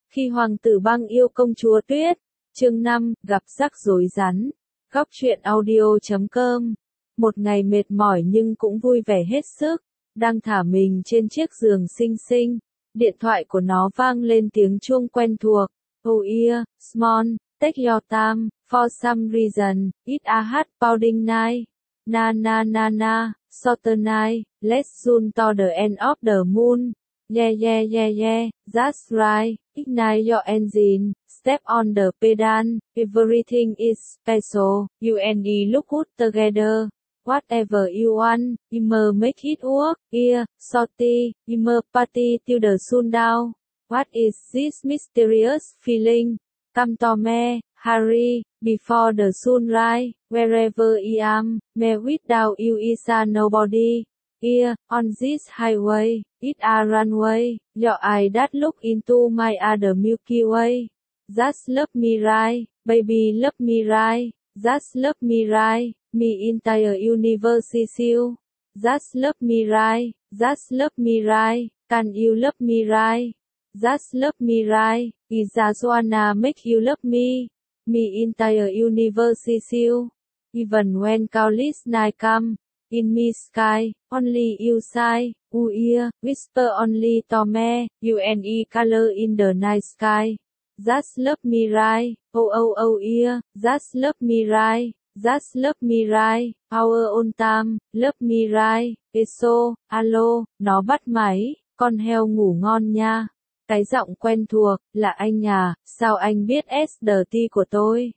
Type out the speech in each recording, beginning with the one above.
Khi hoàng tử băng yêu công chúa Tuyết, chương 5, gặp rắc rối rắn. Góc truyện audio.com. Một ngày mệt mỏi nhưng cũng vui vẻ hết sức, đang thả mình trên chiếc giường xinh xinh, điện thoại của nó vang lên tiếng chuông quen thuộc. Oh yeah, small, take your time, for some reason, it's a hard pounding night. Na na na na, shorter night, let's zoom to the end of the moon. Yeah yeah yeah yeah, that's right, ignite your engine, step on the pedal, everything is special, you and me look good together. Whatever you want, Immer make it work, yeah, shorty, Immer party till the sun down. What is this mysterious feeling? Come to me, Harry, before the sunrise, wherever I am, me without you is a nobody. Here, on this highway, it's a runway, your eye that look into my other Milky Way. Just love me right, baby love me right, just love me right, me entire universe is you. Just love me right, just love me right, can you love me right? Just love me right, is just wanna make you love me. Me entire universe is you. Even when countless night come, in me sky, only you sigh, yeah, whisper only to me, you and I color in the night sky. Just love me right, oh oh oh yeah, just love me right, just love me right, our own time, love me right, eso, alo, nó bắt máy, con heo ngủ ngon nha. Cái giọng quen thuộc, là anh à, sao anh biết SDT của tôi?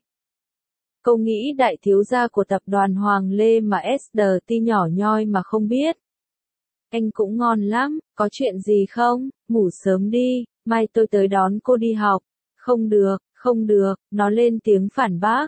Câu nghĩ đại thiếu gia của tập đoàn Hoàng Lê mà SDT nhỏ nhoi mà không biết. Anh cũng ngon lắm, có chuyện gì không? Ngủ sớm đi, mai tôi tới đón cô đi học. Không được, nó lên tiếng phản bác.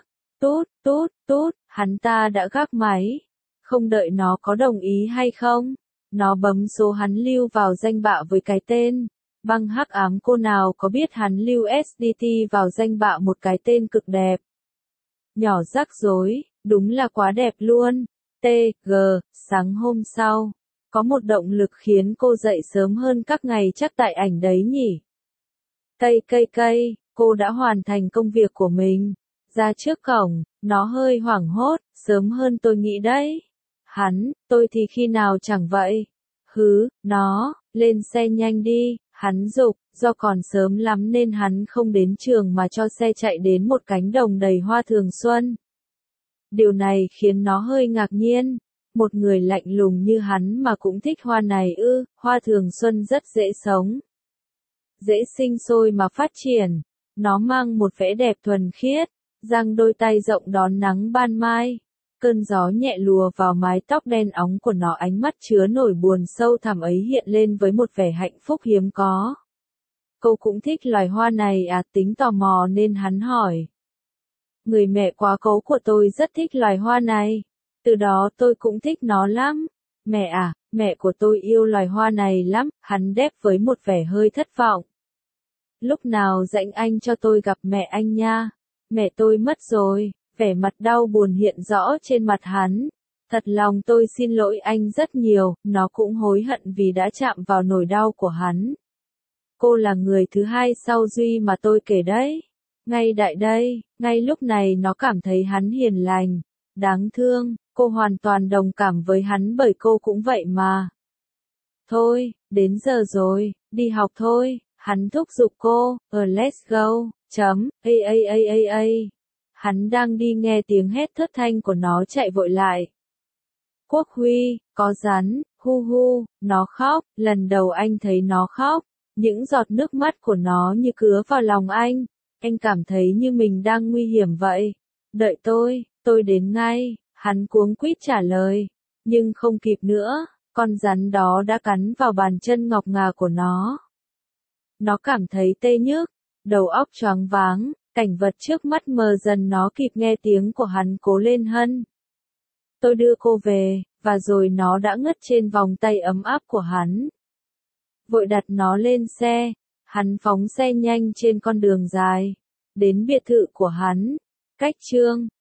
Tút, hắn ta đã gác máy. Không đợi nó có đồng ý hay không? Nó bấm số hắn lưu vào danh bạ với cái tên. Băng hắc ám cô nào có biết hắn lưu SDT vào danh bạ một cái tên cực đẹp. Nhỏ rắc rối, đúng là quá đẹp luôn. TG, sáng hôm sau, có một động lực khiến cô dậy sớm hơn các ngày chắc tại ảnh đấy nhỉ. Cây, cô đã hoàn thành công việc của mình. Ra trước cổng, nó hơi hoảng hốt, sớm hơn tôi nghĩ đấy. Tôi thì khi nào chẳng vậy. Nó, lên xe nhanh đi, hắn giục, do còn sớm lắm nên hắn không đến trường mà cho xe chạy đến một cánh đồng đầy hoa thường xuân. Điều này khiến nó hơi ngạc nhiên. Một người lạnh lùng như hắn mà cũng thích hoa này ư, hoa thường xuân rất dễ sống. Dễ sinh sôi mà phát triển. Nó mang một vẻ đẹp thuần khiết, giang đôi tay rộng đón nắng ban mai. Cơn gió nhẹ lùa vào mái tóc đen óng của nó, ánh mắt chứa nỗi buồn sâu thẳm ấy hiện lên với một vẻ hạnh phúc hiếm có. Cô cũng thích loài hoa này à? Tính tò mò nên hắn hỏi. Người mẹ quá cố của tôi rất thích loài hoa này. Từ đó tôi cũng thích nó lắm. Mẹ à, mẹ của tôi yêu loài hoa này lắm, hắn đáp với một vẻ hơi thất vọng. Lúc nào rảnh anh cho tôi gặp mẹ anh nha. Mẹ tôi mất rồi. Vẻ mặt đau buồn hiện rõ trên mặt hắn. Thật lòng tôi xin lỗi anh rất nhiều, nó cũng hối hận vì đã chạm vào nỗi đau của hắn. Cô là người thứ hai sau Duy mà tôi kể đấy. Ngay lúc này nó cảm thấy hắn hiền lành, đáng thương, cô hoàn toàn đồng cảm với hắn bởi cô cũng vậy mà. Thôi, đến giờ rồi, đi học thôi, hắn thúc giục cô, let's go, a. Hắn đang đi nghe tiếng hét thất thanh của nó chạy vội lại. Quốc Huy, có rắn, hu, nó khóc, lần đầu anh thấy nó khóc, những giọt nước mắt của nó như cứa vào lòng anh cảm thấy như mình đang nguy hiểm vậy. Đợi tôi đến ngay, hắn cuống quýt trả lời, nhưng không kịp nữa, con rắn đó đã cắn vào bàn chân ngọc ngà của nó. Nó cảm thấy tê nhức, đầu óc choáng váng. Cảnh vật trước mắt mờ dần, nó kịp nghe tiếng của hắn cố lên hân. Tôi đưa cô về, và rồi nó đã ngất trên vòng tay ấm áp của hắn. Vội đặt nó lên xe, hắn phóng xe nhanh trên con đường dài, đến biệt thự của hắn. Cách chương